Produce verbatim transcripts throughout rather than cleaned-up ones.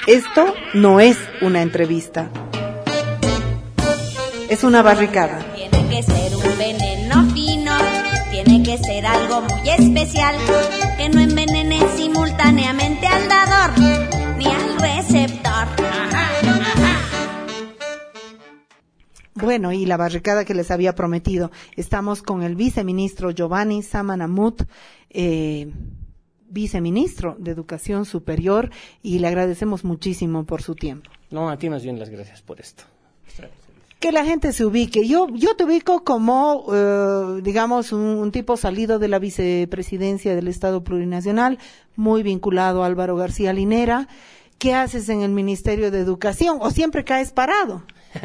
Esto no es una entrevista. Es una barricada. Tiene que ser un veneno fino, tiene que ser algo muy especial, que no envenene simultáneamente al dador ni al receptor. Bueno, y la barricada que les había prometido. Estamos con el viceministro Giovanni Samanamut, eh, viceministro de Educación Superior, y le agradecemos muchísimo por su tiempo. No, a ti más bien las gracias por esto. Que la gente se ubique. Yo yo te ubico como, eh, digamos, un, un tipo salido de la vicepresidencia del Estado Plurinacional, muy vinculado a Álvaro García Linera. ¿Qué haces en el Ministerio de Educación? ¿O siempre caes parado?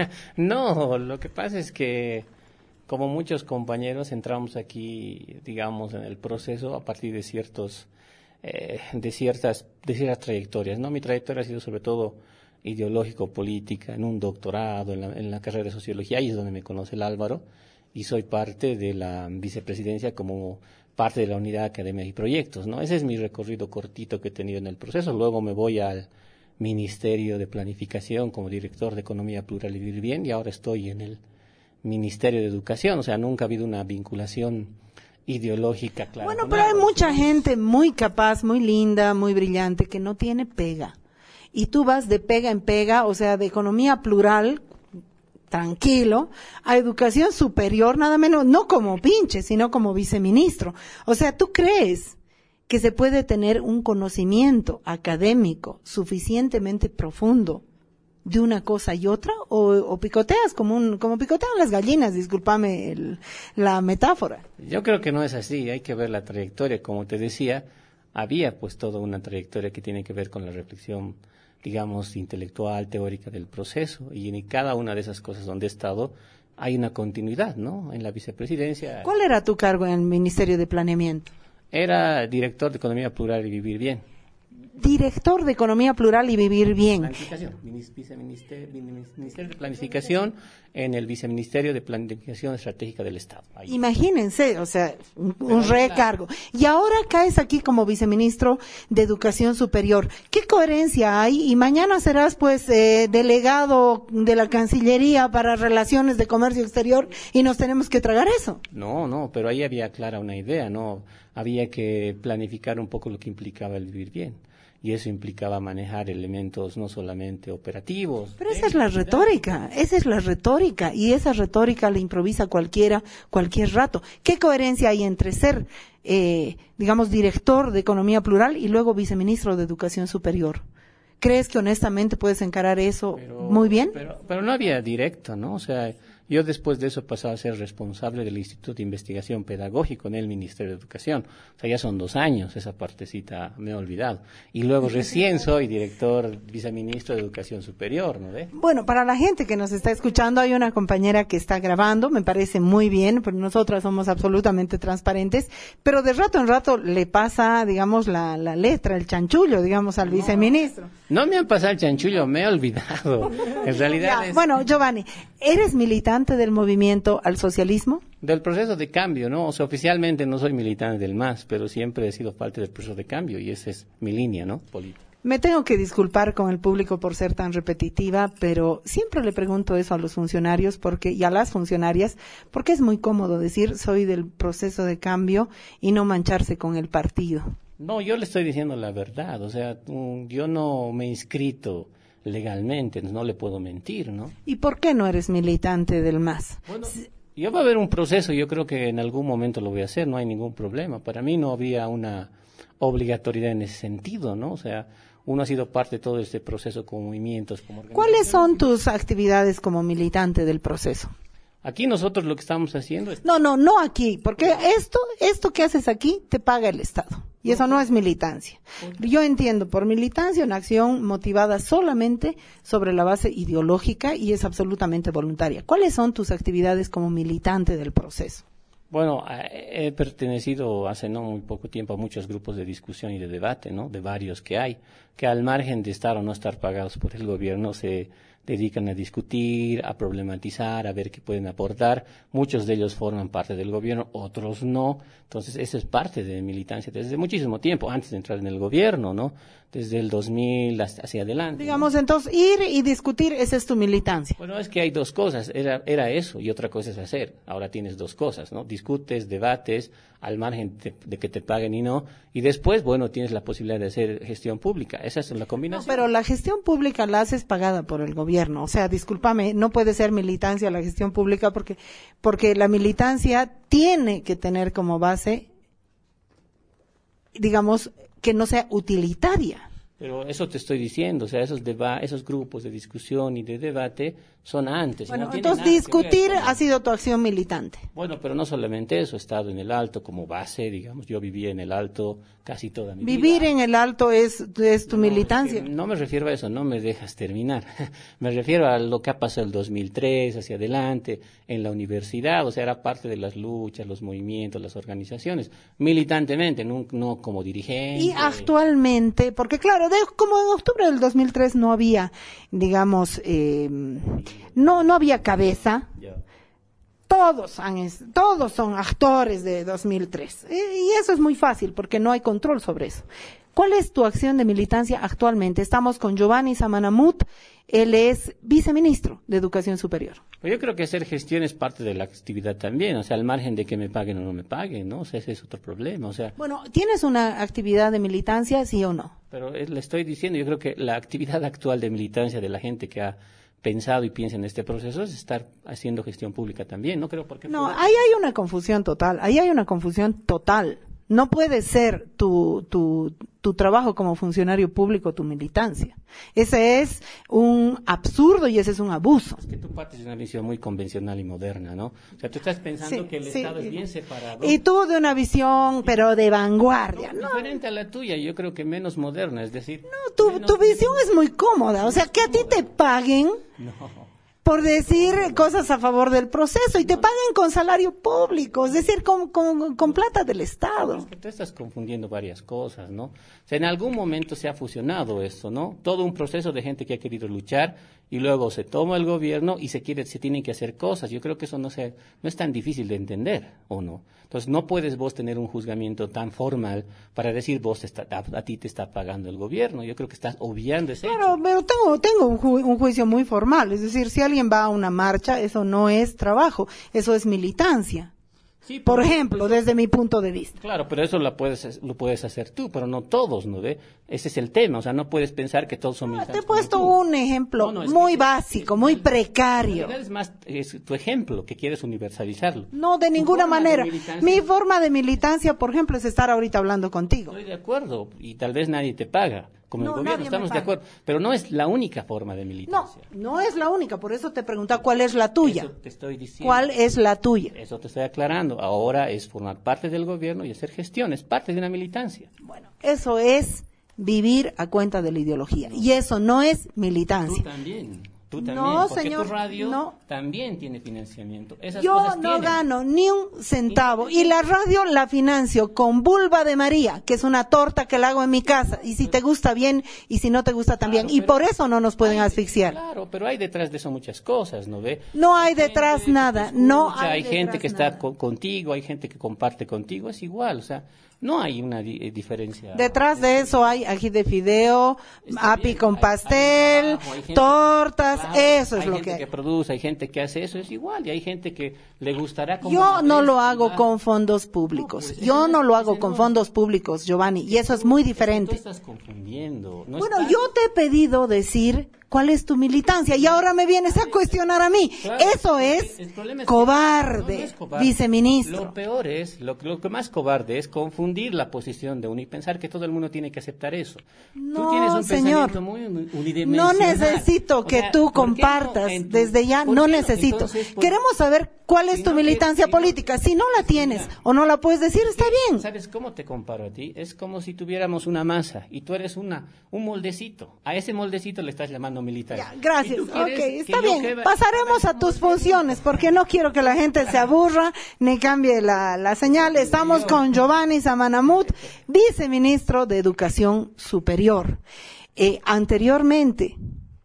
No, lo que pasa es que, como muchos compañeros, entramos aquí, digamos, en el proceso a partir de ciertos, eh, de ciertas, de ciertas trayectorias, ¿no? Mi trayectoria ha sido sobre todo ideológico-política, en un doctorado, en la, en la carrera de sociología, ahí es donde me conoce el Álvaro, y soy parte de la vicepresidencia como parte de la unidad academia y proyectos, ¿no? Ese es mi recorrido cortito que he tenido en el proceso. Luego me voy al Ministerio de Planificación como director de Economía Plural y Vivir Bien, y ahora estoy en el Ministerio de Educación. O sea, nunca ha habido una vinculación ideológica clara. Bueno, pero hay mucha gente muy capaz, muy linda, muy brillante, que no tiene pega. Y tú vas de pega en pega, o sea, de economía plural, tranquilo, a educación superior, nada menos, no como pinche, sino como viceministro. O sea, ¿tú crees que se puede tener un conocimiento académico suficientemente profundo de una cosa y otra, o, o picoteas como un, como picotean las gallinas, discúlpame el, la metáfora? Yo creo que no es así, hay que ver la trayectoria. Como te decía, había pues toda una trayectoria que tiene que ver con la reflexión, digamos, intelectual, teórica del proceso, y en cada una de esas cosas donde he estado hay una continuidad, ¿no? En la vicepresidencia. ¿Cuál era tu cargo en el Ministerio de Planeamiento? Era director de Economía Plural y Vivir Bien. Director de Economía Plural y Vivir Bien. Planificación, viceministerio, Ministerio de Planificación en el Viceministerio de Planificación Estratégica del Estado. Ahí. Imagínense, o sea, un, un recargo. Y ahora caes aquí como viceministro de Educación Superior. ¿Qué coherencia hay? Y mañana serás, pues, eh, delegado de la Cancillería para Relaciones de Comercio Exterior y nos tenemos que tragar eso. No, no, pero ahí había clara una idea, ¿no? Había que planificar un poco lo que implicaba el vivir bien. Y eso implicaba manejar elementos no solamente operativos. Pero esa es la retórica, esa es la retórica, y esa retórica la improvisa cualquiera, cualquier rato. ¿Qué coherencia hay entre ser, eh, digamos, director de Economía Plural y luego viceministro de Educación Superior? ¿Crees que honestamente puedes encarar eso pero, muy bien? Pero, pero no había directo, ¿no? O sea, yo después de eso he pasado a ser responsable del Instituto de Investigación Pedagógico en el Ministerio de Educación. O sea, ya son dos años, esa partecita me he olvidado. Y luego recién soy director, viceministro de Educación Superior, ¿no ve? Bueno, para la gente que nos está escuchando, hay una compañera que está grabando, me parece muy bien, pero nosotras somos absolutamente transparentes, pero de rato en rato le pasa, digamos, la, la letra, el chanchullo, digamos, al no, viceministro. No me han pasado el chanchullo, me he olvidado. En realidad ya, es... Bueno, Giovanni, ¿eres militante del movimiento al socialismo? Del proceso de cambio, ¿no? O sea, oficialmente no soy militante del M A S, pero siempre he sido parte del proceso de cambio y esa es mi línea, ¿no? Política. Me tengo que disculpar con el público por ser tan repetitiva, pero siempre le pregunto eso a los funcionarios porque y a las funcionarias, porque es muy cómodo decir soy del proceso de cambio y no mancharse con el partido. No, yo le estoy diciendo la verdad, o sea, yo no me he inscrito legalmente, no le puedo mentir, ¿no? ¿Y por qué no eres militante del M A S? Bueno, yo va a haber un proceso, yo creo que en algún momento lo voy a hacer, no hay ningún problema. Para mí no había una obligatoriedad en ese sentido, ¿no? O sea, uno ha sido parte de todo este proceso con movimientos, como ¿Cuáles son tus actividades como militante del proceso? Aquí nosotros lo que estamos haciendo es... No, no, no aquí, porque esto, esto que haces aquí te paga el Estado. Y eso no es militancia. Yo entiendo por militancia una acción motivada solamente sobre la base ideológica y es absolutamente voluntaria. ¿Cuáles son tus actividades como militante del proceso? Bueno, he pertenecido hace no muy poco tiempo a muchos grupos de discusión y de debate, ¿no? De varios que hay, que al margen de estar o no estar pagados por el gobierno se dedican a discutir, a problematizar, a ver qué pueden aportar. Muchos de ellos forman parte del gobierno, otros no. Entonces, eso es parte de militancia desde muchísimo tiempo, antes de entrar en el gobierno, ¿no? Desde el dos mil hasta hacia adelante. Digamos, ¿no? entonces, ir y discutir, esa es tu militancia. Bueno, es que hay dos cosas, era, era eso y otra cosa es hacer. Ahora tienes dos cosas, ¿no? Discutes, debates, al margen de, de que te paguen y no, y después, bueno, tienes la posibilidad de hacer gestión pública. Esa es la combinación. No, pero la gestión pública la haces pagada por el gobierno. O sea, discúlpame, no puede ser militancia la gestión pública porque, porque la militancia tiene que tener como base, digamos, que no sea utilitaria. Pero eso te estoy diciendo, o sea, esos deba esos grupos de discusión y de debate son antes. Bueno, no entonces nada discutir con... ha sido tu acción militante. Bueno, pero no solamente eso, he estado en el Alto como base, digamos, yo vivía en el Alto casi toda mi Vivir vida. en el Alto es, es tu no, militancia. Es que no me refiero a eso, no me dejas terminar. Me refiero a lo que ha pasado el dos mil tres, hacia adelante, en la universidad, o sea, era parte de las luchas, los movimientos, las organizaciones, militantemente, no, no como dirigente. Y actualmente, porque claro, de, como en octubre del dos mil tres no había, digamos, eh, no, no había cabeza. Ya. Todos han, todos son actores de dos mil tres. Y eso es muy fácil porque no hay control sobre eso. ¿Cuál es tu acción de militancia actualmente? Estamos con Giovanni Samanamut, él es viceministro de Educación Superior. Pues yo creo que hacer gestión es parte de la actividad también, o sea, al margen de que me paguen o no me paguen, ¿no? O sea, ese es otro problema, o sea. Bueno, ¿tienes una actividad de militancia, sí o no? Pero es, le estoy diciendo, yo creo que la actividad actual de militancia de la gente que ha pensado y piensa en este proceso es estar haciendo gestión pública también, no creo por qué. No, ahí hay una confusión total, ahí hay una confusión total. No puede ser tu, tu, tu trabajo como funcionario público tu militancia. Ese es un absurdo y ese es un abuso. Es que tú partes de una visión muy convencional y moderna, ¿no? O sea, tú estás pensando Sí, que el sí, Estado y, es bien separado. Y tú de una visión, pero de vanguardia, No, ¿no? diferente a la tuya, yo creo que menos moderna, es decir. No, tu, menos- tu visión es muy cómoda. O sea, que a ti te paguen No. por decir cosas a favor del proceso y te paguen con salario público, es decir, con, con, con plata del Estado. Es que tú estás confundiendo varias cosas, ¿no? O sea, en algún momento se ha fusionado esto, ¿no? Todo un proceso de gente que ha querido luchar y luego se toma el gobierno y se quiere, se tienen que hacer cosas. Yo creo que eso no se, no es tan difícil de entender, ¿o no? Entonces, no puedes vos tener un juzgamiento tan formal para decir vos te está, a, a ti te está pagando el gobierno. Yo creo que estás obviando ese Pero, hecho. pero tengo, tengo un, ju- un juicio muy formal, es decir, si alguien va a una marcha, eso no es trabajo, eso es militancia. Sí, Por pero- ejemplo, desde mi punto de vista. Claro, pero eso lo puedes, lo puedes hacer tú, pero no todos, ¿no ve? Ese es el tema, o sea, no puedes pensar que todos son Te militantes he puesto como tú. un ejemplo No, no, es muy que- básico, es- muy En precario. realidad es más es tu ejemplo, que quieres universalizarlo. No, de Tu ninguna forma de manera. militancia- Mi forma de militancia, por ejemplo, es estar ahorita hablando contigo. Estoy de acuerdo, y tal vez nadie te paga, como No, el nadie gobierno, me estamos de paga. acuerdo, pero no es la única forma de No, militancia. no es la única, por eso te pregunta cuál es la tuya. Eso te estoy diciendo. ¿Cuál es la tuya? Eso te estoy aclarando. Ahora es formar parte del gobierno y hacer gestión, es parte de una militancia. Bueno, eso es vivir a cuenta de la ideología. Y eso no es Tú militancia. también. Tú también, No, porque señor, tu radio no. también tiene financiamiento. Esas Yo cosas no tienen. gano ni un centavo. Y la radio la financio con Vulva de María, que es una torta que la hago en mi casa. Y si te gusta bien, y si no te gusta también. Claro, Y pero por eso no nos pueden hay- asfixiar. Claro, pero hay detrás de eso muchas cosas, ¿no ve? No hay gente detrás que te nada, escucha, no hay hay gente detrás que está nada. co- contigo, hay gente que comparte contigo, es igual, o sea, no hay una di- eh, diferencia. Detrás de eso hay ají de fideo, Está api bien, con hay- pastel, hay trabajo, hay gente- tortas, claro, eso es hay lo gente que hay. que produce, hay gente que hace eso, es igual, y hay gente que le gustará como Yo no lo ves, hago ¿verdad? con fondos públicos. No, pues, Yo ese no lo no- hago ese con no. fondos públicos, Giovanni, y eso es muy Tú diferente. estás confundiendo. no Bueno, estás- yo te he pedido decir cuál es tu militancia y ahora me vienes a cuestionar a mí. Claro, Eso el- es el problema es que- cobarde, no, no es cobarde. viceministro. Lo peor es, lo, lo que más cobarde es confundir la posición de uno y pensar que todo el mundo tiene que aceptar eso. No, tú tienes un señor. pensamiento muy uni- No unidimensional. necesito O que sea, tú ¿por qué no compartas, en tu- desde ya por no qué necesito. Entonces, por- Queremos saber cuál es Si tu no que- militancia si no- política. Si no la tienes Mira, o no la puedes decir, está bien. ¿Sabes cómo te comparo a ti? Es como si tuviéramos una masa y tú eres una un moldecito. A ese moldecito le estás llamando militar. Ya, gracias. Y tú quieres Ok, que está yo bien. quede- Pasaremos a tus funciones porque no quiero que la gente se aburra ni cambie la, la señal. Estamos con Giovanni Samanamut, viceministro de Educación Superior. Eh, anteriormente,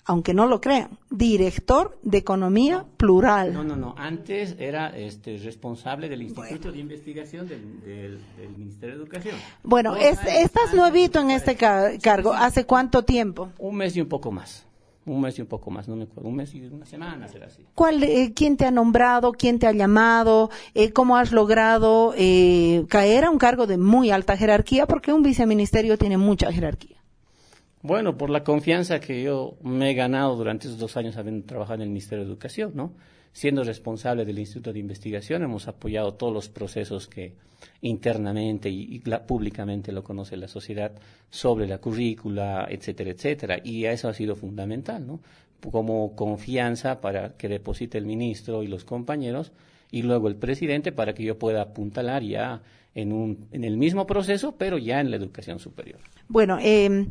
aunque no lo crean, director de Economía no, Plural. No, no, no. Antes era este responsable del Instituto bueno. de Investigación del, del, del Ministerio de Educación. Bueno, es, estás nuevito en este ca cargo. ¿Hace cuánto tiempo? Un mes y un poco más. Un mes y un poco más, no me acuerdo, un mes y una semana será así. ¿Cuál, eh, ¿Quién te ha nombrado? ¿Quién te ha llamado? Eh, ¿Cómo has logrado eh, caer a un cargo de muy alta jerarquía? Porque un viceministerio tiene mucha jerarquía. Bueno, por la confianza que yo me he ganado durante esos dos años habiendo trabajado en el Ministerio de Educación, ¿no? Siendo responsable del Instituto de Investigación, hemos apoyado todos los procesos que internamente y, y la, públicamente lo conoce la sociedad sobre la currícula, etcétera, etcétera. Y eso ha sido fundamental, ¿no? Como confianza para que deposite el ministro y los compañeros y luego el presidente para que yo pueda apuntalar ya en, un, en el mismo proceso, pero ya en la educación superior. Bueno, eh...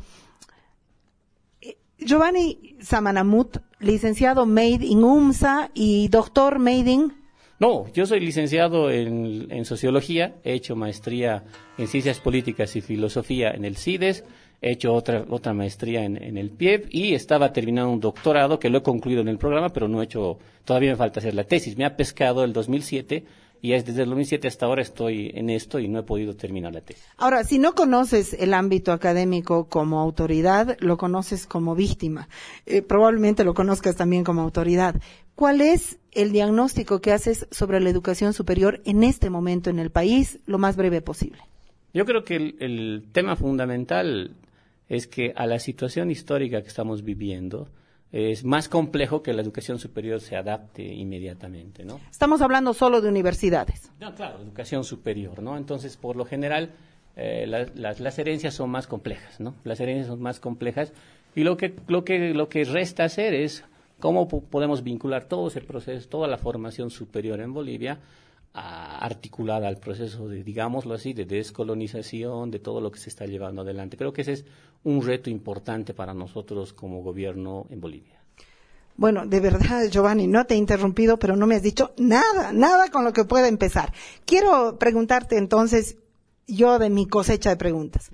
Giovanni Samanamut, licenciado made in UMSA y doctor made in... No, yo soy licenciado en, en Sociología, he hecho maestría en Ciencias Políticas y Filosofía en el CIDES, he hecho otra otra maestría en, en el P I E P y estaba terminando un doctorado que lo he concluido en el programa, pero no he hecho, todavía me falta hacer la tesis. Me ha pescado el dos mil siete y es desde el dos mil siete hasta ahora estoy en esto y no he podido terminar la tesis. Ahora, si no conoces el ámbito académico como autoridad, lo conoces como víctima. Eh, probablemente lo conozcas también como autoridad. ¿Cuál es el diagnóstico que haces sobre la educación superior en este momento en el país, lo más breve posible? Yo creo que el, el tema fundamental es que a la situación histórica que estamos viviendo, es más complejo que la educación superior se adapte inmediatamente, ¿no? Estamos hablando solo de universidades. No, claro, educación superior, ¿no? Entonces, por lo general, eh, la, las, las herencias son más complejas, ¿no? Las herencias son más complejas y lo que, lo que, lo que resta hacer es cómo po podemos vincular todo ese proceso, toda la formación superior en Bolivia, a, articulada al proceso de, digámoslo así, de descolonización, de todo lo que se está llevando adelante. Creo que ese es un reto importante para nosotros como gobierno en Bolivia. Bueno, de verdad, Giovanni, no te he interrumpido, pero no me has dicho nada, nada con lo que pueda empezar. Quiero preguntarte entonces, yo de mi cosecha de preguntas,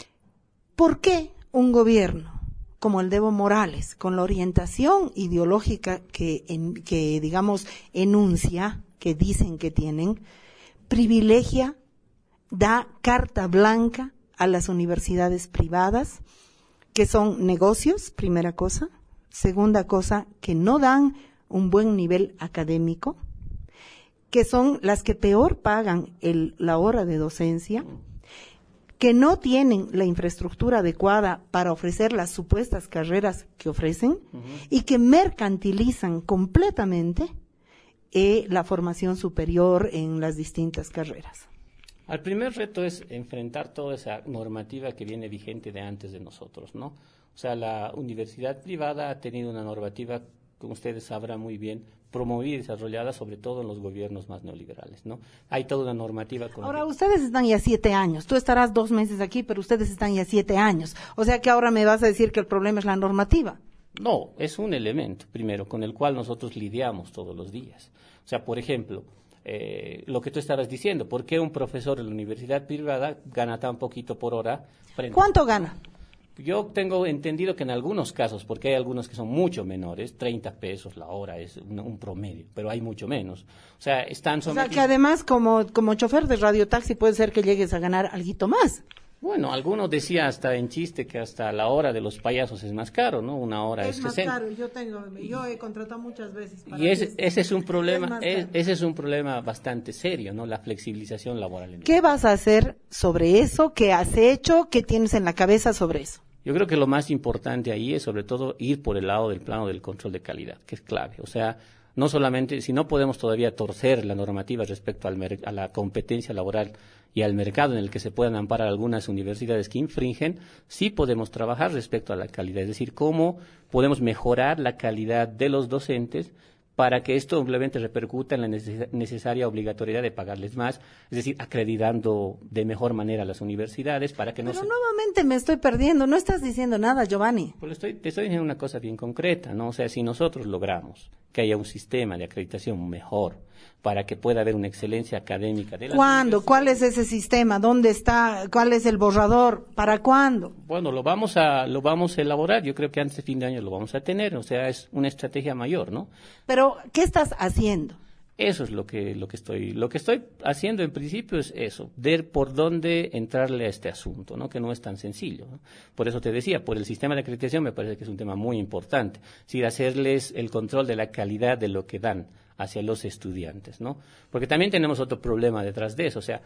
¿por qué un gobierno como el de Evo Morales, con la orientación ideológica que, en, que digamos, enuncia, que dicen que tienen, privilegia, da carta blanca a las universidades privadas, que son negocios, primera cosa. Segunda cosa, que no dan un buen nivel académico, que son las que peor pagan el, la hora de docencia, que no tienen la infraestructura adecuada para ofrecer las supuestas carreras que ofrecen, uh-huh. y que mercantilizan completamente eh, la formación superior en las distintas carreras. El primer reto es enfrentar toda esa normativa que viene vigente de antes de nosotros, ¿no? O sea, la universidad privada ha tenido una normativa, como ustedes sabrán muy bien, promovida y desarrollada sobre todo en los gobiernos más neoliberales, ¿no? Hay toda una normativa. Con ahora, que... ustedes están ya siete años. Tú estarás dos meses aquí, pero ustedes están ya siete años. O sea que ahora me vas a decir que el problema es la normativa. No, es un elemento, primero, con el cual nosotros lidiamos todos los días. O sea, por ejemplo, eh, lo que tú estabas diciendo, ¿por qué un profesor en la universidad privada gana tan poquito por hora? Frente... ¿Cuánto gana? Yo tengo entendido que en algunos casos, porque hay algunos que son mucho menores, treinta pesos la hora es un, un promedio, pero hay mucho menos. O sea, están sometidos... O sea, que además como, como chofer de radiotaxi puede ser que llegues a ganar alguito más. Bueno, algunos decía hasta en chiste que hasta la hora de los payasos es más caro, ¿no? Una hora es, es más sesenta. Caro. Yo tengo, yo he contratado muchas veces. Para y ese, ese es un problema, es es, ese es un problema bastante serio, ¿no? La flexibilización laboral. ¿Qué vas a hacer sobre eso? ¿Qué has hecho? ¿Qué tienes en la cabeza sobre eso? Yo creo que lo más importante ahí es sobre todo ir por el lado del plano del control de calidad, que es clave. O sea, no solamente, si no podemos todavía torcer la normativa respecto al a la competencia laboral y al mercado en el que se puedan amparar algunas universidades que infringen, sí podemos trabajar respecto a la calidad, es decir, cómo podemos mejorar la calidad de los docentes para que esto simplemente repercuta en la neces necesaria obligatoriedad de pagarles más, es decir, acreditando de mejor manera a las universidades para que no Pero se... nuevamente me estoy perdiendo, no estás diciendo nada, Giovanni. Pues estoy, te estoy diciendo una cosa bien concreta, ¿no? O sea, si nosotros logramos que haya un sistema de acreditación mejor, para que pueda haber una excelencia académica de la ¿Cuándo? ¿Cuál es ese sistema? ¿Dónde está? ¿Cuál es el borrador? ¿Para cuándo? Bueno, lo vamos a lo vamos a elaborar. Yo creo que antes de fin de año lo vamos a tener. O sea, es una estrategia mayor, ¿no? Pero, ¿qué estás haciendo? Eso es lo que lo que estoy lo que estoy haciendo en principio es eso, ver por dónde entrarle a este asunto, ¿no? Que no es tan sencillo, ¿no? Por eso te decía, por el sistema de acreditación me parece que es un tema muy importante, es decir, hacerles el control de la calidad de lo que dan hacia los estudiantes, ¿no? Porque también tenemos otro problema detrás de eso, o sea,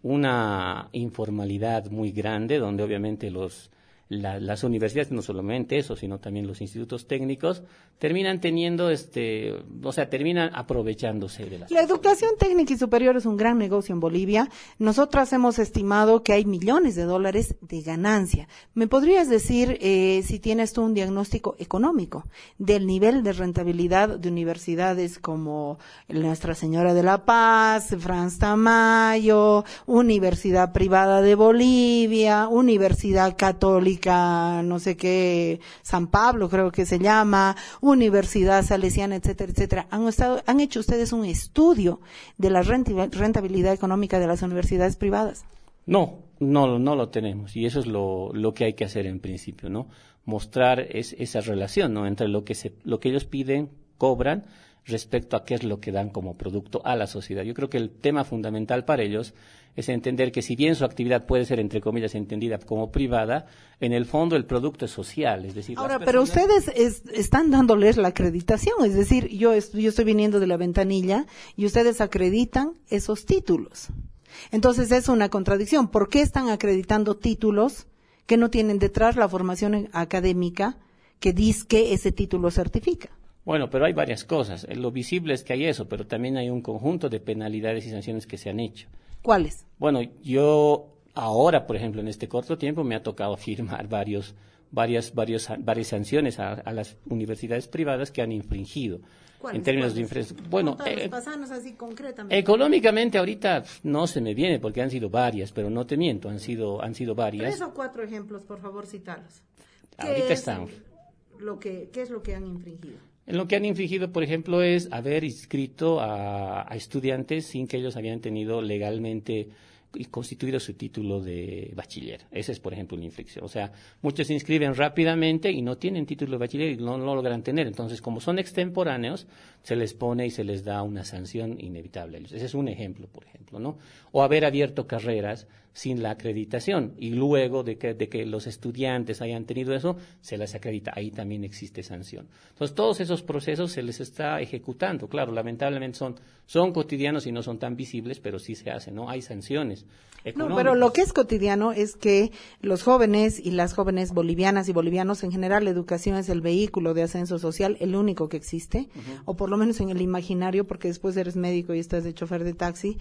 una informalidad muy grande donde obviamente los La, las universidades, no solamente eso, sino también los institutos técnicos, terminan teniendo, este, o sea, terminan aprovechándose de las... La educación técnica y superior es un gran negocio en Bolivia. Nosotras hemos estimado que hay millones de dólares de ganancia. ¿Me podrías decir eh, si tienes tú un diagnóstico económico del nivel de rentabilidad de universidades como Nuestra Señora de la Paz, Franz Tamayo, Universidad Privada de Bolivia, Universidad Católica, no sé qué, San Pablo creo que se llama, Universidad Salesiana, etcétera, etcétera? ¿Han estado, han hecho ustedes un estudio de la rentabilidad económica de las universidades privadas? No, no, no lo tenemos, y eso es lo, lo que hay que hacer en principio, ¿no? Mostrar es, esa relación, ¿no? Entre lo que se, lo que ellos piden, cobran, respecto a qué es lo que dan como producto a la sociedad. Yo creo que el tema fundamental para ellos es entender que si bien su actividad puede ser, entre comillas, entendida como privada, en el fondo el producto es social, es decir... Ahora, pero ustedes es, están dándoles la acreditación, es decir, yo, est- yo estoy viniendo de la ventanilla y ustedes acreditan esos títulos. Entonces es una contradicción. ¿Por qué están acreditando títulos que no tienen detrás la formación académica que dice que ese título certifica? Bueno, pero hay varias cosas. Lo visible es que hay eso, pero también hay un conjunto de penalidades y sanciones que se han hecho. ¿Cuáles? Bueno, yo ahora, por ejemplo, en este corto tiempo me ha tocado firmar varios, varias, varios, varias sanciones a, a las universidades privadas que han infringido. ¿Cuáles? En términos ¿Cuáles? de infraestructura. Bueno, eh, Pasanos así concretamente. económicamente ahorita no se me viene porque han sido varias, pero no te miento, han sido, han sido varias. Tres o cuatro ejemplos, por favor, citarlos. Ahorita están. Lo que, ¿Qué es lo que han infringido? En lo que han infringido, por ejemplo, es haber inscrito a, a estudiantes sin que ellos habían tenido legalmente constituido su título de bachiller. Esa es, por ejemplo, una infracción. O sea, muchos se inscriben rápidamente y no tienen título de bachiller y no lo logran tener. Entonces, como son extemporáneos, se les pone y se les da una sanción inevitable a ellos. Ese es un ejemplo, por ejemplo, ¿no? O haber abierto carreras sin la acreditación y luego de que, de que los estudiantes hayan tenido eso, se las acredita. Ahí también existe sanción. Entonces, todos esos procesos se les está ejecutando. Claro, lamentablemente son, son cotidianos y no son tan visibles, pero sí se hacen, ¿no? Hay sanciones económicas. No, pero lo que es cotidiano es que los jóvenes y las jóvenes bolivianas y bolivianos en general, la educación es el vehículo de ascenso social, el único que existe, uh-huh. o por lo menos en el imaginario, porque después eres médico y estás de chofer de taxi,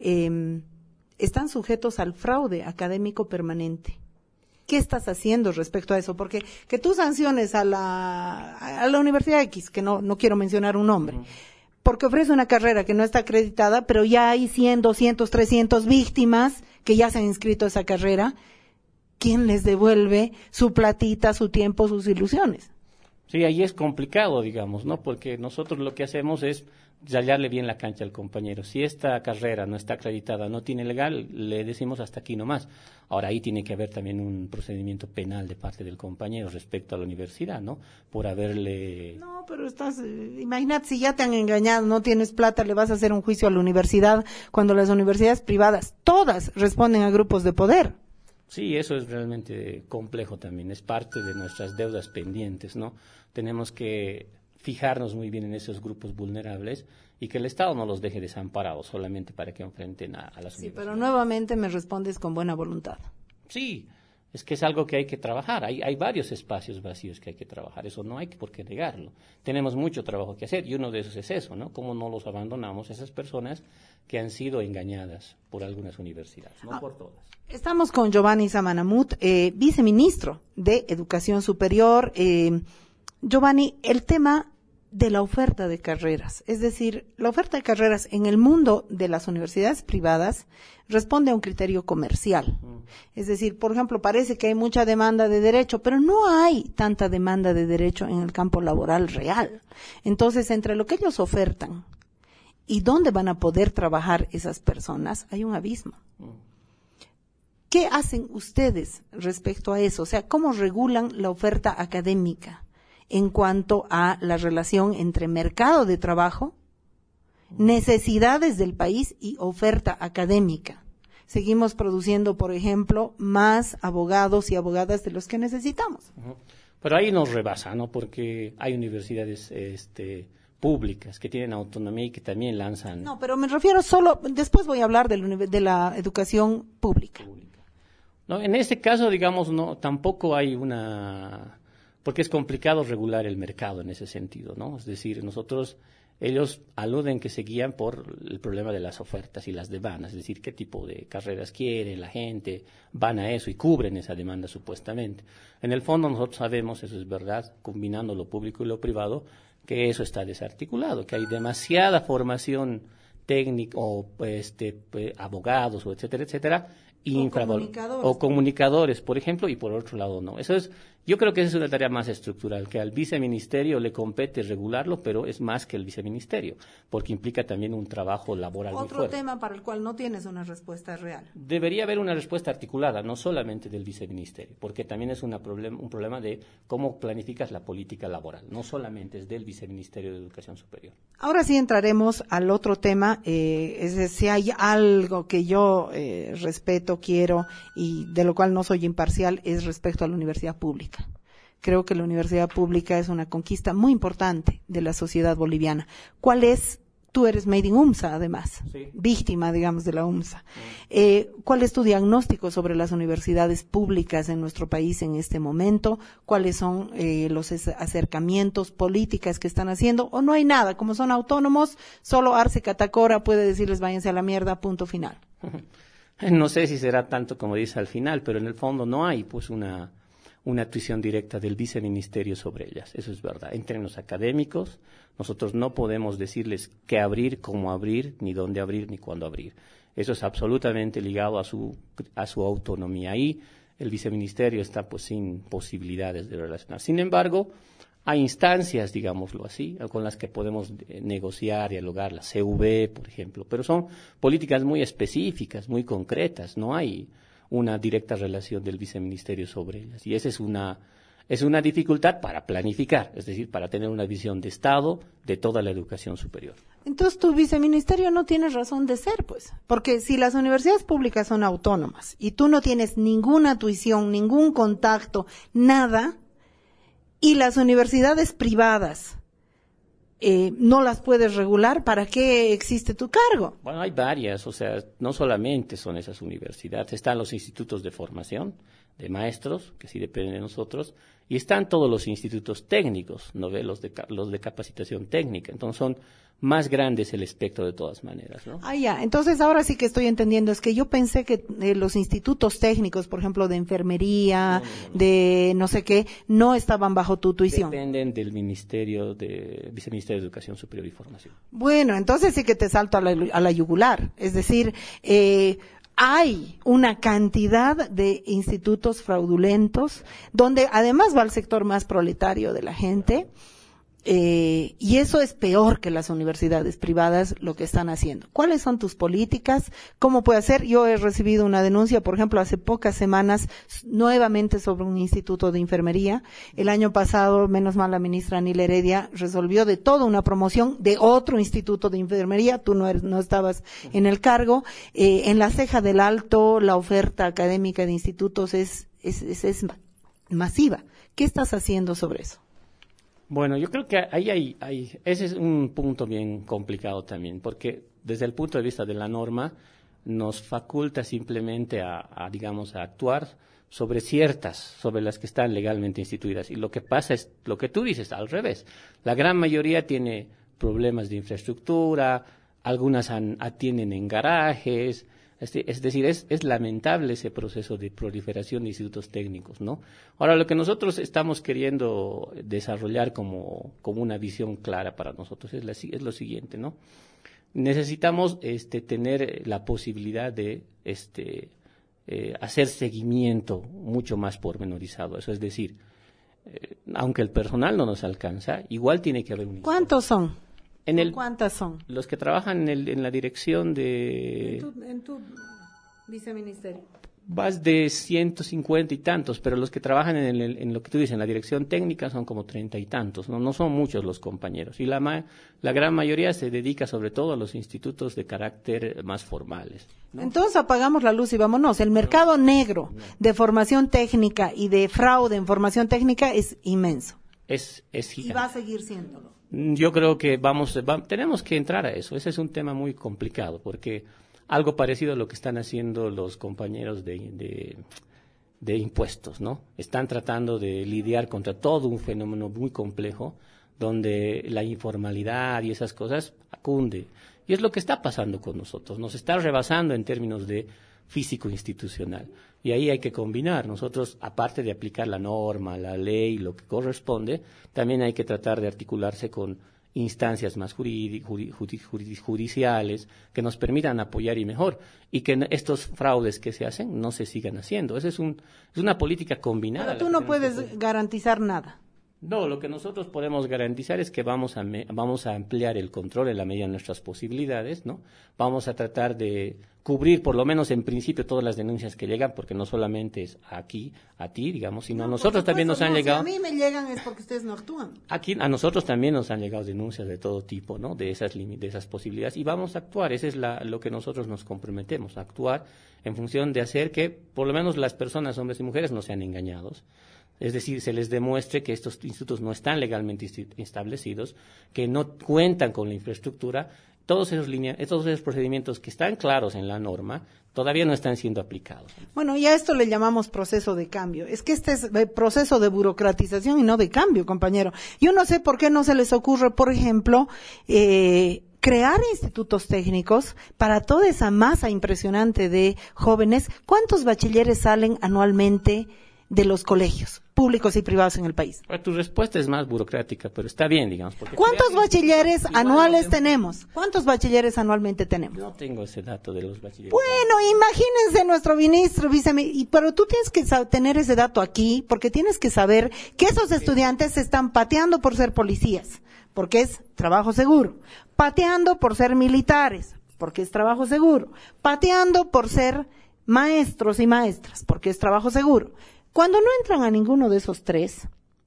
eh, están sujetos al fraude académico permanente. ¿Qué estás haciendo respecto a eso? Porque que tú sanciones a la, a la Universidad X, que no, no quiero mencionar un nombre, uh-huh. porque ofrece una carrera que no está acreditada, pero ya hay cien, doscientos, trescientos víctimas que ya se han inscrito a esa carrera, ¿quién les devuelve su platita, su tiempo, sus ilusiones? Sí, ahí es complicado, digamos, ¿no? Porque nosotros lo que hacemos es hallarle bien la cancha al compañero. Si esta carrera no está acreditada, no tiene legal, le decimos hasta aquí nomás. Ahora, ahí tiene que haber también un procedimiento penal de parte del compañero respecto a la universidad, ¿no? Por haberle... No, pero estás... Eh, imagínate, si ya te han engañado, no tienes plata, le vas a hacer un juicio a la universidad, cuando las universidades privadas, todas responden a grupos de poder. Sí, eso es realmente complejo también, es parte de nuestras deudas pendientes, ¿no? Tenemos que fijarnos muy bien en esos grupos vulnerables y que el Estado no los deje desamparados solamente para que enfrenten a, a las sí, universidades. Sí, pero nuevamente me respondes con buena voluntad. Sí, es que es algo que hay que trabajar, hay, hay varios espacios vacíos que hay que trabajar, eso no hay por qué negarlo. Tenemos mucho trabajo que hacer y uno de esos es eso, ¿no? Cómo no los abandonamos, esas personas que han sido engañadas por algunas universidades, no ah, por todas. Estamos con Giovanni Samanamut, eh, viceministro de Educación Superior. Eh, Giovanni, el tema de la oferta de carreras, es decir, la oferta de carreras en el mundo de las universidades privadas responde a un criterio comercial. Mm. Es decir, por ejemplo, parece que hay mucha demanda de derecho, pero no hay tanta demanda de derecho en el campo laboral real. Entonces, entre lo que ellos ofertan y dónde van a poder trabajar esas personas, hay un abismo. ¿Qué hacen ustedes respecto a eso? O sea, ¿cómo regulan la oferta académica en cuanto a la relación entre mercado de trabajo, necesidades del país y oferta académica? Seguimos produciendo, por ejemplo, más abogados y abogadas de los que necesitamos. Uh-huh. Pero ahí nos rebasa, ¿no? Porque hay universidades este, públicas que tienen autonomía y que también lanzan... No, pero me refiero solo, después voy a hablar de la, de la educación pública. No, en este caso, digamos, no, tampoco hay una... Porque es complicado regular el mercado en ese sentido, ¿no? Es decir, nosotros... Ellos aluden que se guían por el problema de las ofertas y las demandas, es decir, qué tipo de carreras quiere la gente, van a eso y cubren esa demanda supuestamente. En el fondo nosotros sabemos, eso es verdad, combinando lo público y lo privado, que eso está desarticulado, que hay demasiada formación técnica o este, pues, abogados o etcétera, etcétera, o comunicadores. o comunicadores, por ejemplo, y por otro lado no. Eso es, yo creo que esa es una tarea más estructural, que al viceministerio le compete regularlo, pero es más que el viceministerio, porque implica también un trabajo laboral muy fuerte. Otro tema para el cual no tienes una respuesta real. Debería haber una respuesta articulada, no solamente del viceministerio, porque también es una problem, un problema de cómo planificas la política laboral, no solamente es del viceministerio de Educación Superior. Ahora sí entraremos al otro tema, eh, es decir, si hay algo que yo eh, respeto, quiero y de lo cual no soy imparcial, es respecto a la universidad pública. Creo que la universidad pública es una conquista muy importante de la sociedad boliviana. ¿Cuál es? Tú eres made in UMSA, además, sí. Víctima, digamos, de la UMSA. Sí. Eh, ¿Cuál es tu diagnóstico sobre las universidades públicas en nuestro país en este momento? ¿Cuáles son eh, los acercamientos, políticas que están haciendo? ¿O no hay nada? Como son autónomos, solo Arce Catacora puede decirles váyanse a la mierda, punto final. No sé si será tanto como dice al final, pero en el fondo no hay pues una, una actuación directa del viceministerio sobre ellas, eso es verdad. En términos académicos, nosotros no podemos decirles qué abrir, cómo abrir, ni dónde abrir, ni cuándo abrir. Eso es absolutamente ligado a su, a su autonomía. Ahí el viceministerio está pues sin posibilidades de relacionar. Sin embargo, hay instancias, digámoslo así, con las que podemos negociar, dialogar, la C V, por ejemplo, pero son políticas muy específicas, muy concretas, no hay una directa relación del viceministerio sobre ellas, y esa es una, es una dificultad para planificar, es decir, para tener una visión de Estado de toda la educación superior. Entonces tu viceministerio no tiene razón de ser, pues, porque si las universidades públicas son autónomas y tú no tienes ninguna tuición, ningún contacto, nada, y las universidades privadas eh, no las puedes regular, ¿para qué existe tu cargo? Bueno, hay varias, o sea, no solamente son esas universidades, están los institutos de formación de maestros, que sí dependen de nosotros, y están todos los institutos técnicos, ¿no ve? Los de, los de capacitación técnica, entonces son más grandes el espectro de todas maneras, ¿no? Ah, ya, entonces ahora sí que estoy entendiendo, es que yo pensé que eh, los institutos técnicos, por ejemplo, de enfermería, no, no, no, no. de no sé qué, no estaban bajo tu tuición. Dependen del Ministerio de, Viceministerio de Educación Superior y Formación. Bueno, entonces sí que te salto a la, a la yugular, es decir, eh, hay una cantidad de institutos fraudulentos, donde además va el sector más proletario de la gente, Eh, y eso es peor que las universidades privadas lo que están haciendo. ¿Cuáles son tus políticas? ¿Cómo puede ser? Yo he recibido una denuncia, por ejemplo, hace pocas semanas, nuevamente sobre un instituto de enfermería. El año pasado, menos mal, la ministra Anil Heredia resolvió de toda una promoción de otro instituto de enfermería. Tú no, eres, no estabas en el cargo. Eh, en la Ceja del Alto, la oferta académica de institutos es, es, es, es masiva. ¿Qué estás haciendo sobre eso? Bueno, yo creo que ahí hay, hay, ese es un punto bien complicado también, porque desde el punto de vista de la norma nos faculta simplemente a, a digamos, a actuar sobre ciertas, sobre las que están legalmente instituidas. Y lo que pasa es lo que tú dices, al revés. La gran mayoría tiene problemas de infraestructura, algunas han, atienden en garajes. Es decir, es, es lamentable ese proceso de proliferación de institutos técnicos, ¿no? Ahora, lo que nosotros estamos queriendo desarrollar como, como una visión clara para nosotros es, la, es lo siguiente, ¿no? Necesitamos este, tener la posibilidad de este, eh, hacer seguimiento mucho más pormenorizado. Eso es decir, eh, aunque el personal no nos alcanza, igual tiene que haber un... ¿Cuántos son? En el, ¿Cuántas son? Los que trabajan en, el, en la dirección de... En tu, en tu viceministerio. Vas de ciento cincuenta y tantos, pero los que trabajan en, el, en lo que tú dices, en la dirección técnica, son como treinta y tantos. No, no son muchos los compañeros. Y la, ma, la gran mayoría se dedica sobre todo a los institutos de carácter más formales, ¿no? Entonces apagamos la luz y vámonos. El mercado no, negro no. de formación técnica y de fraude en formación técnica es inmenso. Es, es gigante. Y va a seguir siéndolo. Yo creo que vamos, va, tenemos que entrar a eso. Ese es un tema muy complicado, porque algo parecido a lo que están haciendo los compañeros de, de, de impuestos, ¿no? Están tratando de lidiar contra todo un fenómeno muy complejo, donde la informalidad y esas cosas acunde. Y es lo que está pasando con nosotros. Nos está rebasando en términos de físico institucional. Y ahí hay que combinar. Nosotros, aparte de aplicar la norma, la ley, lo que corresponde, también hay que tratar de articularse con instancias más jurídic, jurid, jurid, judiciales que nos permitan apoyar y mejor, y que estos fraudes que se hacen no se sigan haciendo. Esa es, un, es una política combinada. Pero tú no puedes garantizar nada. No, lo que nosotros podemos garantizar es que vamos a, me, vamos a ampliar el control en la medida de nuestras posibilidades, ¿no? Vamos a tratar de cubrir, por lo menos en principio, todas las denuncias que llegan, porque no solamente es aquí, a ti, digamos, sino no, a nosotros también nos han no, llegado... Si a mí me llegan es porque ustedes no actúan. Aquí a nosotros también nos han llegado denuncias de todo tipo, ¿no? De esas, de esas posibilidades, y vamos a actuar. Ese es la, lo que nosotros nos comprometemos, a actuar en función de hacer que, por lo menos, las personas, hombres y mujeres, no sean engañados. Es decir, se les demuestre que estos institutos no están legalmente establecidos, que no cuentan con la infraestructura. Todos esos, linea, todos esos procedimientos que están claros en la norma todavía no están siendo aplicados. Bueno, y a esto le llamamos proceso de cambio. Es que este es el proceso de burocratización y no de cambio, compañero. Yo no sé por qué no se les ocurre, por ejemplo, eh, crear institutos técnicos para toda esa masa impresionante de jóvenes. ¿Cuántos bachilleres salen anualmente de los colegios públicos y privados en el país? Bueno, tu respuesta es más burocrática, pero está bien, digamos. Porque ¿Cuántos bachilleres anuales no tenemos? ¿Cuántos bachilleres anualmente tenemos? No tengo ese dato de los bachilleres. Bueno, imagínense nuestro ministro, viceministro, pero tú tienes que tener ese dato aquí, porque tienes que saber que esos estudiantes se están pateando por ser policías, porque es trabajo seguro, pateando por ser militares, porque es trabajo seguro, pateando por ser maestros y maestras, porque es trabajo seguro. Cuando no entran a ninguno de esos tres,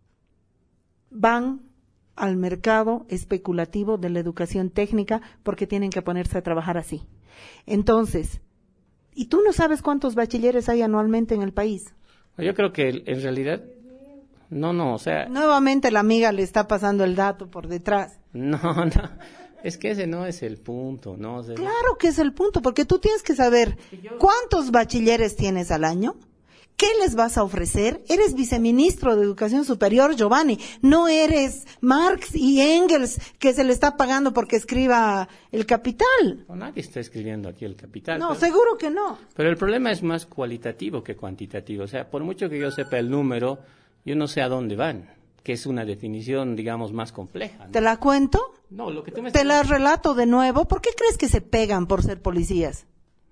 van al mercado especulativo de la educación técnica porque tienen que ponerse a trabajar así. Entonces, ¿y tú no sabes cuántos bachilleres hay anualmente en el país? Yo creo que en realidad, no, no, o sea... Nuevamente la amiga le está pasando el dato por detrás. No, no, es que ese no es el punto, ¿no? O sea, claro que es el punto, porque tú tienes que saber cuántos bachilleres tienes al año. ¿Qué les vas a ofrecer? Eres viceministro de Educación Superior, Giovanni. No eres Marx y Engels, que se le está pagando porque escriba El Capital. No, nadie está escribiendo aquí El Capital. No, pero, seguro que no. Pero el problema es más cualitativo que cuantitativo. O sea, por mucho que yo sepa el número, yo no sé a dónde van, que es una definición, digamos, más compleja, ¿no? ¿Te la cuento? No, lo que tú me Te estás... la relato de nuevo. ¿Por qué crees que se pegan por ser policías?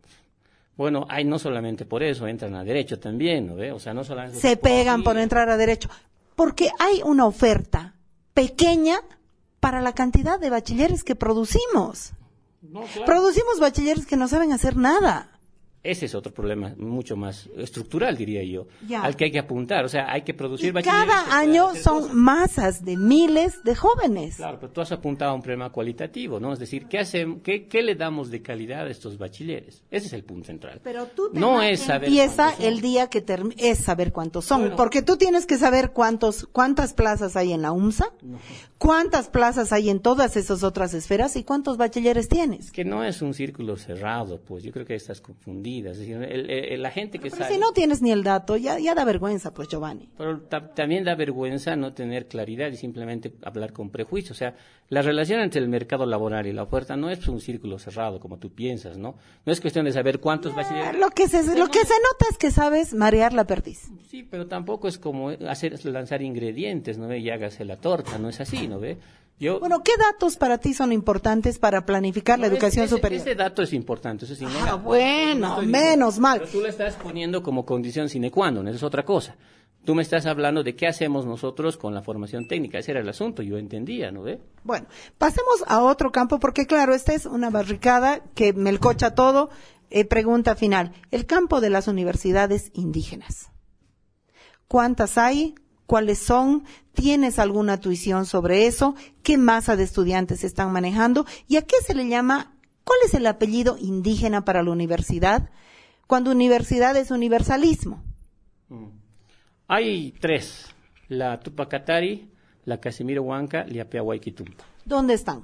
Bueno, hay no solamente por eso, entran a derecho también, ¿no ve? O sea, no solamente... Se pegan por entrar a derecho. Porque hay una oferta pequeña para la cantidad de bachilleres que producimos. No, claro. Producimos bachilleres que no saben hacer nada. Ese es otro problema mucho más estructural, diría yo, ya. al que hay que apuntar. O sea, hay que producir y bachilleres. Cada año son cosas. masas de miles de jóvenes. Claro, pero tú has apuntado a un problema cualitativo, ¿no? Es decir, ¿qué, hace, qué, qué le damos de calidad a estos bachilleres? Ese es el punto central. Pero tú no es saber empieza el día que term- es saber cuántos son, bueno, porque tú tienes que saber cuántos cuántas plazas hay en la UMSA, no. cuántas plazas hay en todas esas otras esferas y cuántos bachilleres tienes. Es que no es un círculo cerrado, pues yo creo que estás confundida. Es decir, el, el, la gente que pero sale... si no tienes ni el dato, ya, ya da vergüenza, pues, Giovanni. Pero ta- también da vergüenza no tener claridad y simplemente hablar con prejuicio. O sea, la relación entre el mercado laboral y la oferta no es un círculo cerrado, como tú piensas, ¿no? No es cuestión de saber cuántos bachilleres... Lo que se, lo que se nota es que sabes marear la perdiz. Sí, pero tampoco es como hacer lanzar ingredientes, ¿no ve? Y hágase la torta, no es así, ¿no ve? Yo, bueno, ¿qué datos para ti son importantes para planificar no, la educación ese, superior? Ese dato es importante, eso es innegable. Ah, bueno, No menos diciendo, mal. Pero tú lo estás poniendo como condición sine qua non, eso es otra cosa. Tú me estás hablando de qué hacemos nosotros con la formación técnica, ese era el asunto, yo entendía, ¿no ve? Bueno, pasemos a otro campo, porque claro, esta es una barricada que melcocha todo. Eh, pregunta final, el campo de las universidades indígenas. ¿Cuántas hay? ¿Cuáles son? ¿Tienes alguna tuición sobre eso? ¿Qué masa de estudiantes están manejando? ¿Y a qué se le llama? ¿Cuál es el apellido indígena para la universidad? Cuando universidad es universalismo. Mm. Hay tres, la Tupacatari, la Casimiro Huanca y la Piahuayquitumpa. ¿Dónde están?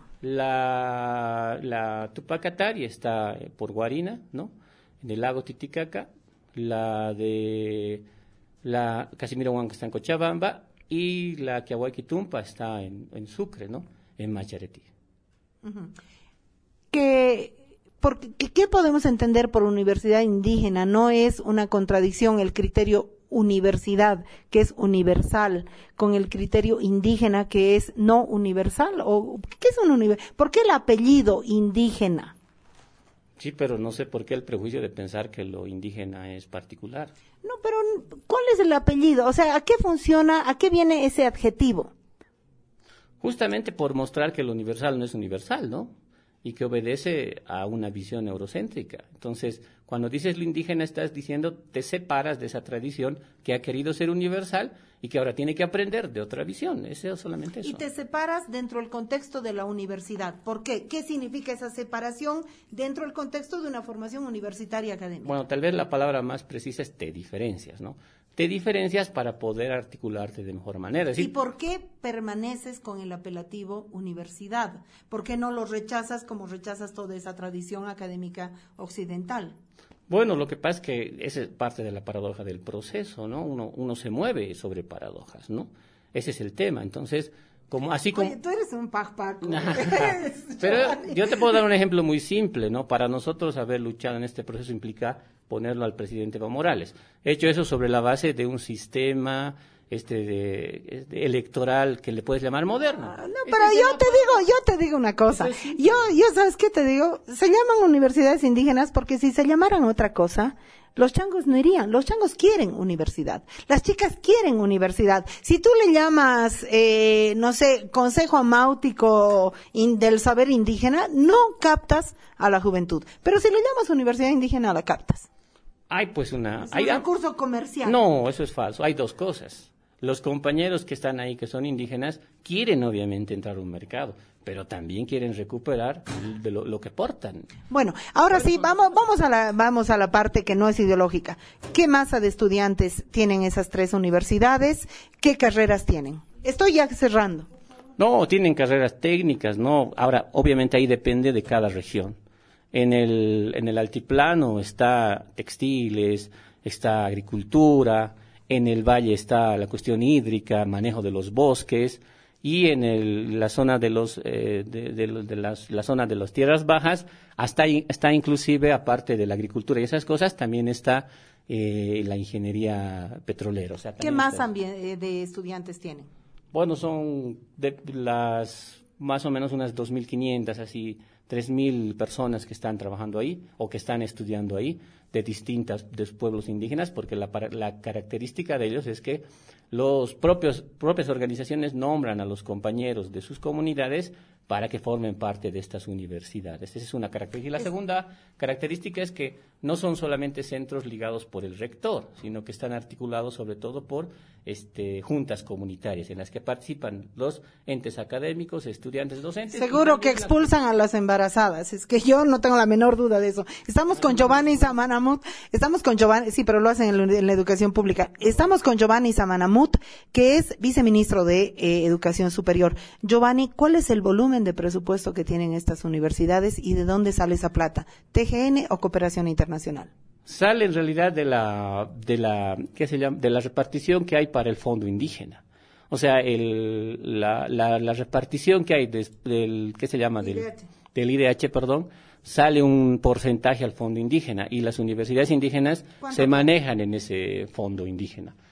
La, la Tupacatari está por Guarina, ¿no? En el lago Titicaca. La de la Casimiro Huanca está en Cochabamba y la Piahuayquitumpa está en, en Sucre, ¿no? En Macharetí. Uh-huh. ¿Qué, porque, ¿Qué podemos entender por universidad indígena? No es una contradicción el criterio universidad, que es universal, con el criterio indígena, que es no universal. ¿O qué es un universal? ¿Por qué el apellido indígena? Sí, pero no sé por qué el prejuicio de pensar que lo indígena es particular. No, pero ¿cuál es el apellido? O sea, ¿a qué funciona, a qué viene ese adjetivo? Justamente por mostrar que lo universal no es universal, ¿no? Y que obedece a una visión eurocéntrica. Entonces, cuando dices lo indígena, estás diciendo, te separas de esa tradición que ha querido ser universal y que ahora tiene que aprender de otra visión. Eso es solamente eso. Y te separas dentro del contexto de la universidad. ¿Por qué? ¿Qué significa esa separación dentro del contexto de una formación universitaria académica? Bueno, tal vez la palabra más precisa es te diferencias, ¿no? Te diferencias para poder articularte de mejor manera. Es decir, ¿y por qué permaneces con el apelativo universidad? ¿Por qué no lo rechazas como rechazas toda esa tradición académica occidental? Bueno, lo que pasa es que esa es parte de la paradoja del proceso, ¿no? Uno, uno se mueve sobre paradojas, ¿no? Ese es el tema. Entonces, como así como... Oye, tú eres un pajpaco. Pero yo te puedo dar un ejemplo muy simple, ¿no? Para nosotros haber luchado en este proceso implica ponerlo al presidente Evo Morales. He hecho eso sobre la base de un sistema este de, de electoral que le puedes llamar moderno. Ah, no, pero este yo te digo, yo te digo una cosa. Sí. Yo, yo, ¿sabes qué te digo? Se llaman universidades indígenas porque si se llamaran otra cosa, los changos no irían. Los changos quieren universidad. Las chicas quieren universidad. Si tú le llamas, eh, no sé, Consejo Amáutico in, del Saber Indígena, no captas a la juventud. Pero si le llamas Universidad Indígena, la captas. Hay pues una... Es hay un recurso comercial. No, eso es falso. Hay dos cosas. Los compañeros que están ahí, que son indígenas, quieren obviamente entrar a un mercado, pero también quieren recuperar de lo, lo que portan. Bueno, ahora sí, vamos, vamos a la, vamos a la parte que no es ideológica. ¿Qué masa de estudiantes tienen esas tres universidades? ¿Qué carreras tienen? Estoy ya cerrando. No, tienen carreras técnicas, no. Ahora, obviamente ahí depende de cada región. En el, en el altiplano está textiles, está agricultura. En el valle está la cuestión hídrica, manejo de los bosques, y en el, la zona de los eh, de, de, de las la zona de las tierras bajas hasta está inclusive, aparte de la agricultura y esas cosas, también está eh, la ingeniería petrolera. O sea, ¿qué más está, de estudiantes tienen? Bueno, son de las más o menos unas dos mil quinientas, así tres mil personas que están trabajando ahí o que están estudiando ahí, de distintos de pueblos indígenas, porque la, la característica de ellos es que los propios propias organizaciones nombran a los compañeros de sus comunidades para que formen parte de estas universidades. Esa es una característica. Y la segunda característica es que no son solamente centros ligados por el rector, sino que están articulados sobre todo por este, juntas comunitarias en las que participan los entes académicos, estudiantes, docentes. Seguro que expulsan la... a las embarazadas, es que yo no tengo la menor duda de eso. Estamos con Giovanni Samanamut, estamos con Giovanni, sí, pero lo hacen en, en la educación pública. Estamos con Giovanni Samanamut, que es viceministro de eh, Educación Superior. Giovanni, ¿cuál es el volumen de presupuesto que tienen estas universidades y de dónde sale esa plata? ¿T G N o cooperación internacional? Sale en realidad de la de la ¿qué se llama? De la repartición que hay para el fondo indígena. O sea, el, la, la, la repartición que hay de, del ¿qué se llama? Del, del I D H, perdón, sale un porcentaje al fondo indígena y las universidades indígenas se manejan en ese fondo indígena.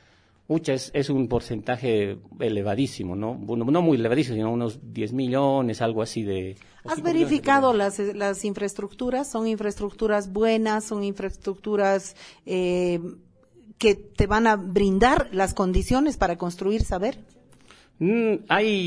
Ucha, es, es un porcentaje elevadísimo, ¿no? Bueno, no muy elevadísimo, sino unos diez millones, algo así de... ¿Has verificado las, las infraestructuras? ¿Son infraestructuras buenas? ¿Son infraestructuras eh, que te van a brindar las condiciones para construir saber? Mm,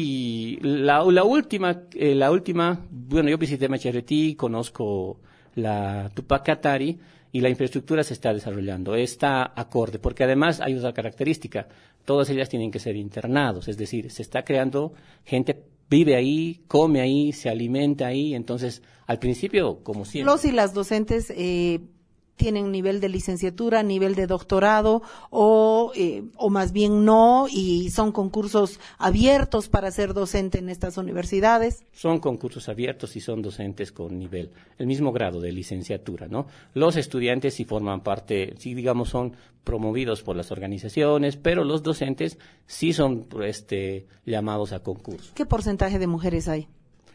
hay la, la última, eh, la última, bueno, yo visité Macharetí, conozco la Tupac Katari, y la infraestructura se está desarrollando, está acorde, porque además hay otra característica, todas ellas tienen que ser internados, es decir, se está creando gente, vive ahí, come ahí, se alimenta ahí, entonces, al principio, como siempre. Los y las docentes eh, tienen nivel de licenciatura, nivel de doctorado, o, eh, o más bien no, y son concursos abiertos para ser docente en estas universidades. Son concursos abiertos y son docentes con nivel, el mismo grado de licenciatura, ¿no? Los estudiantes sí forman parte, sí digamos son promovidos por las organizaciones, pero los docentes sí son este, llamados a concurso. ¿Qué porcentaje de mujeres hay?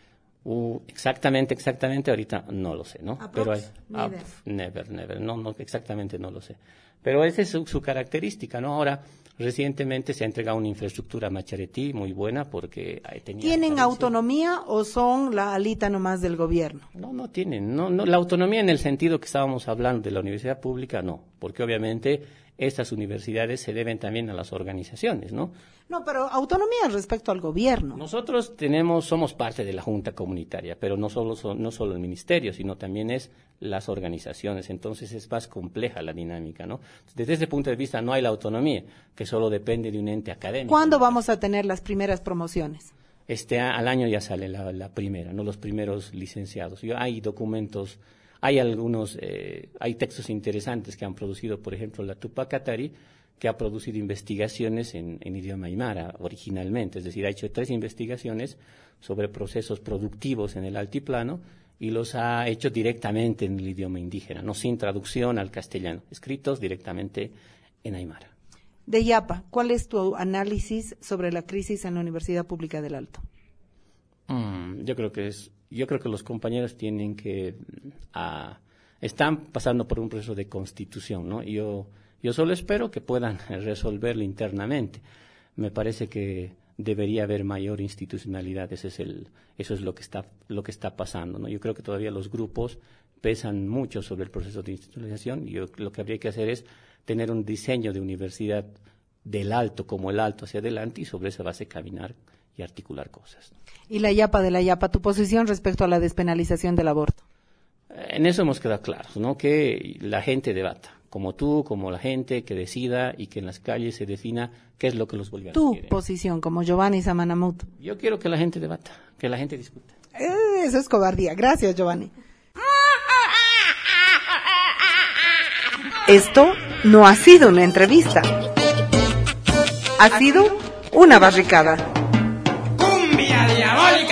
Uh, exactamente, exactamente, ahorita no lo sé, ¿no? Aprox, Pero hay, never. ah, never, never, no, no, exactamente no lo sé. Pero esa es su, su característica, ¿no? Ahora, recientemente se ha entregado una infraestructura a Macharetí muy buena porque ahí tenía... ¿Tienen carencia. autonomía o son la alita nomás del gobierno? No, no tienen, no, no, la autonomía en el sentido que estábamos hablando de la universidad pública, no, porque obviamente estas universidades se deben también a las organizaciones, ¿no? No, pero autonomía respecto al gobierno. Nosotros tenemos, somos parte de la Junta Comunitaria, pero no solo son, no solo el ministerio, sino también es las organizaciones, entonces es más compleja la dinámica, ¿no? Desde ese punto de vista no hay la autonomía, que solo depende de un ente académico. ¿Cuándo vamos a tener las primeras promociones? Este al año ya sale la, la primera, ¿no? Los primeros licenciados. Yo, hay documentos, hay algunos, eh, hay textos interesantes que han producido, por ejemplo, la Tupac Katari, que ha producido investigaciones en, en idioma aymara originalmente, es decir, ha hecho tres investigaciones sobre procesos productivos en el altiplano y los ha hecho directamente en el idioma indígena, no sin traducción al castellano, escritos directamente en aymara. De Yapa, ¿cuál es tu análisis sobre la crisis en la Universidad Pública del Alto? Mm, yo creo que es, yo creo que los compañeros tienen que, uh, están pasando por un proceso de constitución, ¿no? Yo Yo solo espero que puedan resolverlo internamente. Me parece que debería haber mayor institucionalidad. Ese es el, eso es lo que está, lo que está pasando, ¿no? Yo creo que todavía los grupos pesan mucho sobre el proceso de institucionalización. Y yo, lo que habría que hacer es tener un diseño de universidad del alto como el alto hacia adelante y sobre esa base caminar y articular cosas, ¿no? Y la Yapa de la Yapa, tu posición respecto a la despenalización del aborto. En eso hemos quedado claros, ¿no? Que la gente debata, como tú, como la gente, que decida y que en las calles se defina qué es lo que los bolivianos Tu quieren. posición como Giovanni Samanamut. Yo quiero que la gente debata, que la gente discuta. Eh, eso es cobardía. Gracias, Giovanni. Esto no ha sido una entrevista. Ha sido una barricada. ¡Cumbia diabólica!